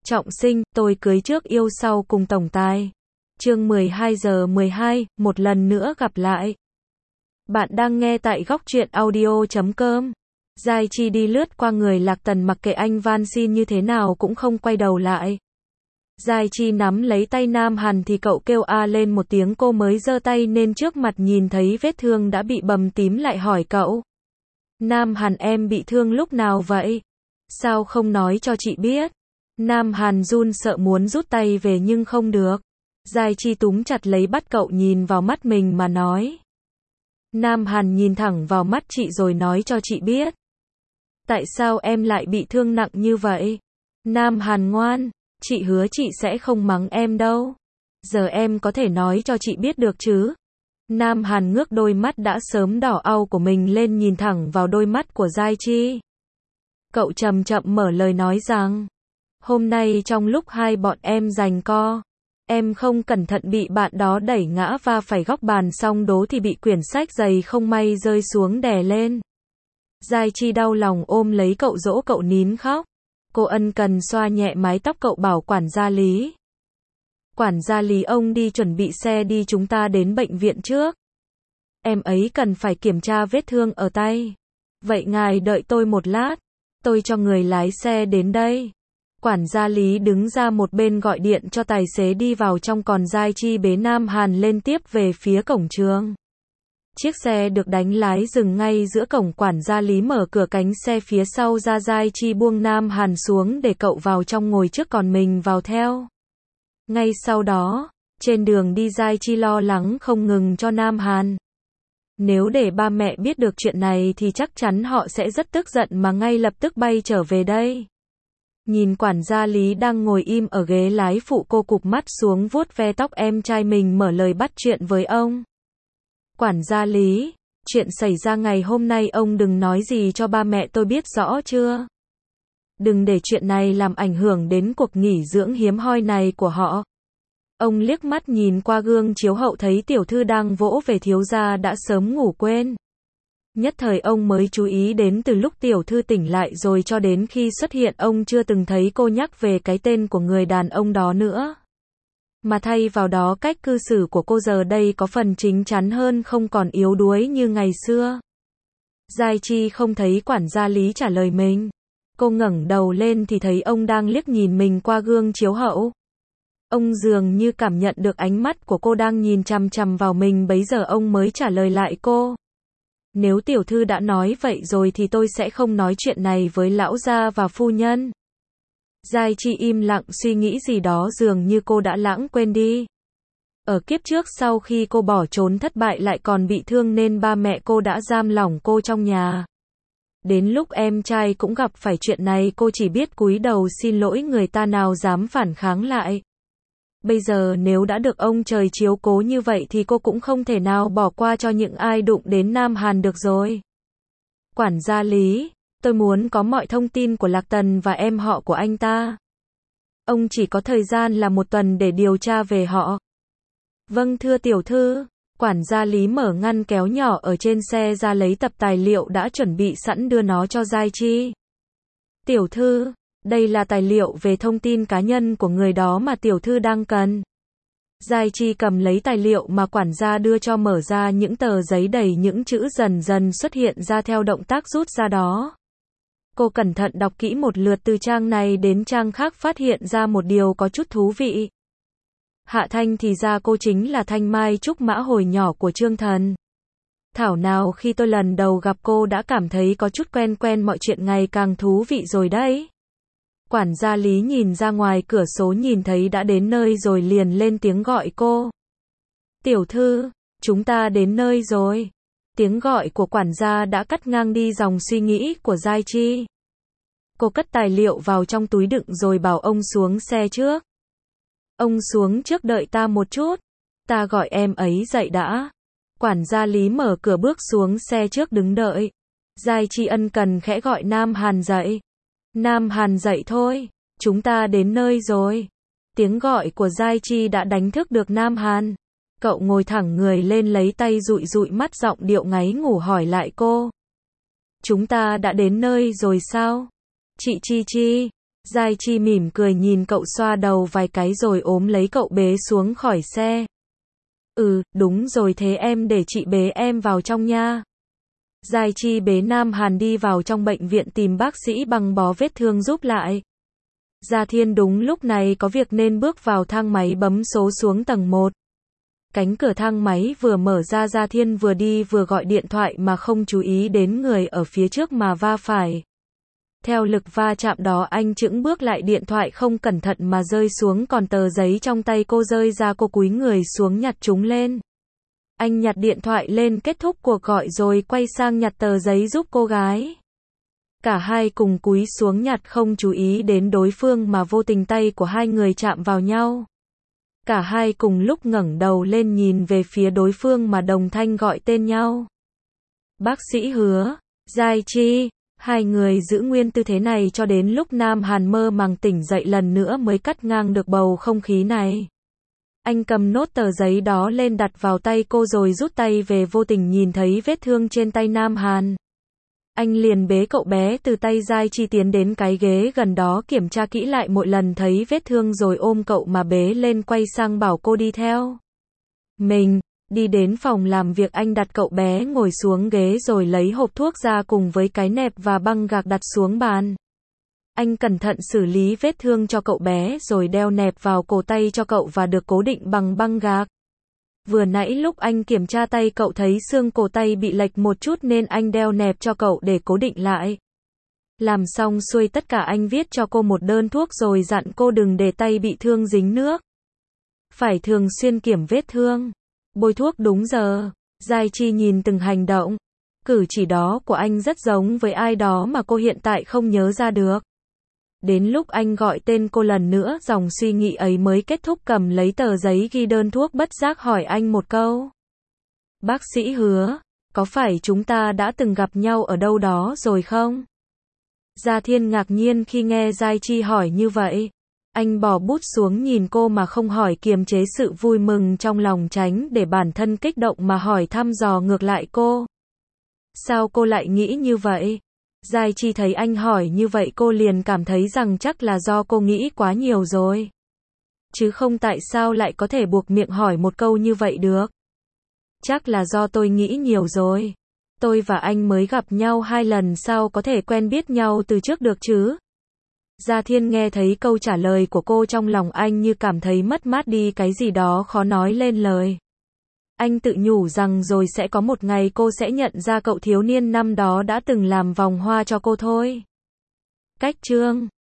Trọng sinh, tôi cưới trước yêu sau cùng tổng tài. Chương 12:12, một lần nữa gặp lại. Bạn đang nghe tại góc truyện audio.com. Giai Chi đi lướt qua người Lạc Tần, mặc kệ anh van xin như thế nào cũng không quay đầu lại. Giai Chi nắm lấy tay Nam Hàn thì cậu kêu a lên một tiếng, cô mới giơ tay lên trước mặt nhìn thấy vết thương đã bị bầm tím lại hỏi cậu. Nam Hàn, em bị thương lúc nào vậy? Sao không nói cho chị biết? Nam Hàn run sợ muốn rút tay về nhưng không được. Giai Chi túm chặt lấy bắt cậu nhìn vào mắt mình mà nói. Nam Hàn nhìn thẳng vào mắt chị rồi nói cho chị biết. Tại sao em lại bị thương nặng như vậy? Nam Hàn ngoan, chị hứa chị sẽ không mắng em đâu. Giờ em có thể nói cho chị biết được chứ? Nam Hàn ngước đôi mắt đã sớm đỏ au của mình lên, nhìn thẳng vào đôi mắt của Giai Chi. Cậu chậm chậm mở lời nói rằng, hôm nay trong lúc hai bọn em giằng co, em không cẩn thận bị bạn đó đẩy ngã và phải góc bàn, xong đố thì bị quyển sách dày không may rơi xuống đè lên. Giai Chi đau lòng ôm lấy cậu dỗ cậu nín khóc. Cô ân cần xoa nhẹ mái tóc cậu, bảo quản gia Lý. Quản gia Lý, ông đi chuẩn bị xe đi, chúng ta đến bệnh viện trước. Em ấy cần phải kiểm tra vết thương ở tay. Vậy ngài đợi tôi một lát, tôi cho người lái xe đến đây. Quản gia Lý đứng ra một bên gọi điện cho tài xế đi vào trong, còn Giai Chi bế Nam Hàn lên tiếp về phía cổng trường. Chiếc xe được đánh lái dừng ngay giữa cổng, quản gia Lý mở cửa cánh xe phía sau ra, Giai Chi buông Nam Hàn xuống để cậu vào trong ngồi trước, còn mình vào theo. Ngay sau đó, trên đường đi Giai Chi lo lắng không ngừng cho Nam Hàn. Nếu để ba mẹ biết được chuyện này thì chắc chắn họ sẽ rất tức giận mà ngay lập tức bay trở về đây. Nhìn quản gia Lý đang ngồi im ở ghế lái phụ, cô cụp mắt xuống vuốt ve tóc em trai mình, mở lời bắt chuyện với ông. Quản gia Lý, chuyện xảy ra ngày hôm nay ông đừng nói gì cho ba mẹ tôi biết, rõ chưa? Đừng để chuyện này làm ảnh hưởng đến cuộc nghỉ dưỡng hiếm hoi này của họ. Ông liếc mắt nhìn qua gương chiếu hậu thấy tiểu thư đang vỗ về thiếu gia đã sớm ngủ quên. Nhất thời ông mới chú ý đến từ lúc tiểu thư tỉnh lại rồi cho đến khi xuất hiện, ông chưa từng thấy cô nhắc về cái tên của người đàn ông đó nữa. Mà thay vào đó cách cư xử của cô giờ đây có phần chín chắn hơn, không còn yếu đuối như ngày xưa. Giai Chi không thấy quản gia Lý trả lời mình. Cô ngẩng đầu lên thì thấy ông đang liếc nhìn mình qua gương chiếu hậu. Ông dường như cảm nhận được ánh mắt của cô đang nhìn chằm chằm vào mình, bấy giờ ông mới trả lời lại cô. Nếu tiểu thư đã nói vậy rồi thì tôi sẽ không nói chuyện này với lão gia và phu nhân. Giai Chi im lặng suy nghĩ gì đó, dường như cô đã lãng quên đi. Ở kiếp trước sau khi cô bỏ trốn thất bại lại còn bị thương nên ba mẹ cô đã giam lỏng cô trong nhà. Đến lúc em trai cũng gặp phải chuyện này, cô chỉ biết cúi đầu xin lỗi người ta, nào dám phản kháng lại. Bây giờ nếu đã được ông trời chiếu cố như vậy thì cô cũng không thể nào bỏ qua cho những ai đụng đến Nam Hàn được rồi. Quản gia Lý, tôi muốn có mọi thông tin của Lạc Tần và em họ của anh ta. Ông chỉ có thời gian là 1 tuần để điều tra về họ. Vâng thưa tiểu thư. Quản gia Lý mở ngăn kéo nhỏ ở trên xe ra, lấy tập tài liệu đã chuẩn bị sẵn đưa nó cho Giai Chi. Tiểu thư, đây là tài liệu về thông tin cá nhân của người đó mà tiểu thư đang cần. Giai Chi cầm lấy tài liệu mà quản gia đưa cho, mở ra những tờ giấy đầy những chữ dần dần xuất hiện ra theo động tác rút ra đó. Cô cẩn thận đọc kỹ một lượt từ trang này đến trang khác, phát hiện ra một điều có chút thú vị. Hạ Thanh thì ra cô chính là Thanh Mai Trúc Mã hồi nhỏ của Trương Thần. Thảo nào khi tôi lần đầu gặp cô đã cảm thấy có chút quen quen, mọi chuyện ngày càng thú vị rồi đấy. Quản gia Lý nhìn ra ngoài cửa sổ, nhìn thấy đã đến nơi rồi liền lên tiếng gọi cô. Tiểu thư, chúng ta đến nơi rồi. Tiếng gọi của quản gia đã cắt ngang đi dòng suy nghĩ của Giai Chi. Cô cất tài liệu vào trong túi đựng rồi bảo ông xuống xe trước. Ông xuống trước đợi ta một chút, ta gọi em ấy dậy đã. Quản gia Lý mở cửa bước xuống xe trước đứng đợi. Giai Chi ân cần khẽ gọi Nam Hàn dậy. Nam Hàn dậy thôi, chúng ta đến nơi rồi. Tiếng gọi của Giai Chi đã đánh thức được Nam Hàn. Cậu ngồi thẳng người lên, lấy tay dụi dụi mắt, giọng điệu ngáy ngủ hỏi lại cô. Chúng ta đã đến nơi rồi sao? Chị Chi Chi. Giai Chi mỉm cười nhìn cậu xoa đầu vài cái rồi ôm lấy cậu bế xuống khỏi xe. Đúng rồi, thế em để chị bế em vào trong nha. Giai Chi bế Nam Hàn đi vào trong bệnh viện tìm bác sĩ băng bó vết thương giúp lại. Gia Thiên đúng lúc này có việc nên bước vào thang máy bấm số xuống tầng 1. Cánh cửa thang máy vừa mở ra, Gia Thiên vừa đi vừa gọi điện thoại mà không chú ý đến người ở phía trước mà va phải. Theo lực va chạm đó anh chững bước lại, điện thoại không cẩn thận mà rơi xuống, còn tờ giấy trong tay cô rơi ra, cô cúi người xuống nhặt chúng lên. Anh nhặt điện thoại lên, kết thúc cuộc gọi rồi quay sang nhặt tờ giấy giúp cô gái. Cả hai cùng cúi xuống nhặt, không chú ý đến đối phương mà vô tình tay của hai người chạm vào nhau. Cả hai cùng lúc ngẩng đầu lên nhìn về phía đối phương mà đồng thanh gọi tên nhau. Bác sĩ Hứa, Giai Chi. Hai người giữ nguyên tư thế này cho đến lúc Nam Hàn mơ màng tỉnh dậy lần nữa mới cắt ngang được bầu không khí này. Anh cầm nốt tờ giấy đó lên đặt vào tay cô rồi rút tay về, vô tình nhìn thấy vết thương trên tay Nam Hàn. Anh liền bế cậu bé từ tay Giai Chi tiến đến cái ghế gần đó kiểm tra kỹ lại một lần thấy vết thương rồi ôm cậu mà bế lên, quay sang bảo cô đi theo mình. Đi đến phòng làm việc, anh đặt cậu bé ngồi xuống ghế rồi lấy hộp thuốc ra cùng với cái nẹp và băng gạc đặt xuống bàn. Anh cẩn thận xử lý vết thương cho cậu bé rồi đeo nẹp vào cổ tay cho cậu và được cố định bằng băng gạc. Vừa nãy lúc anh kiểm tra tay cậu thấy xương cổ tay bị lệch một chút nên anh đeo nẹp cho cậu để cố định lại. Làm xong xuôi tất cả, anh viết cho cô một đơn thuốc rồi dặn cô đừng để tay bị thương dính nước. Phải thường xuyên kiểm vết thương, bôi thuốc đúng giờ. Giai Chi nhìn từng hành động, cử chỉ đó của anh rất giống với ai đó mà cô hiện tại không nhớ ra được. Đến lúc anh gọi tên cô lần nữa, dòng suy nghĩ ấy mới kết thúc, cầm lấy tờ giấy ghi đơn thuốc bất giác hỏi anh một câu. Bác sĩ Hứa, có phải chúng ta đã từng gặp nhau ở đâu đó rồi không? Gia Thiên ngạc nhiên khi nghe Giai Chi hỏi như vậy. Anh bỏ bút xuống nhìn cô mà không hỏi, kiềm chế sự vui mừng trong lòng tránh để bản thân kích động mà hỏi thăm dò ngược lại cô. Sao cô lại nghĩ như vậy? Giai Chi thấy anh hỏi như vậy cô liền cảm thấy rằng chắc là do cô nghĩ quá nhiều rồi. Chứ không tại sao lại có thể buộc miệng hỏi một câu như vậy được. Chắc là do tôi nghĩ nhiều rồi. Tôi và anh mới gặp nhau 2 lần, sao có thể quen biết nhau từ trước được chứ? Gia Thiên nghe thấy câu trả lời của cô, trong lòng anh như cảm thấy mất mát đi cái gì đó khó nói lên lời. Anh tự nhủ rằng rồi sẽ có một ngày cô sẽ nhận ra cậu thiếu niên năm đó đã từng làm vòng hoa cho cô thôi. Cách chương